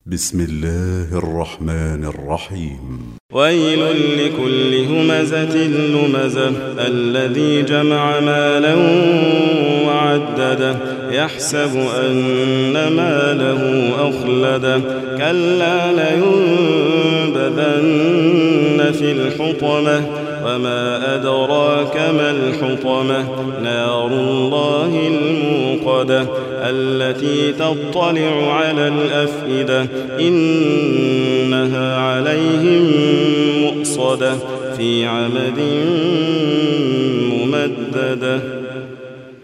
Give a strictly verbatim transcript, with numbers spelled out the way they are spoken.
بسم الله الرحمن الرحيم. ويل لكل همزة لمزة الذي جمع مالا وعدده يحسب أن ماله أخلده كلا لينبذن في الحطمة وما أدراك ما الحطمة نار الله الموقدة التي تطلع على الأفئدة إنها عليهم مؤصدة في عمد ممددة.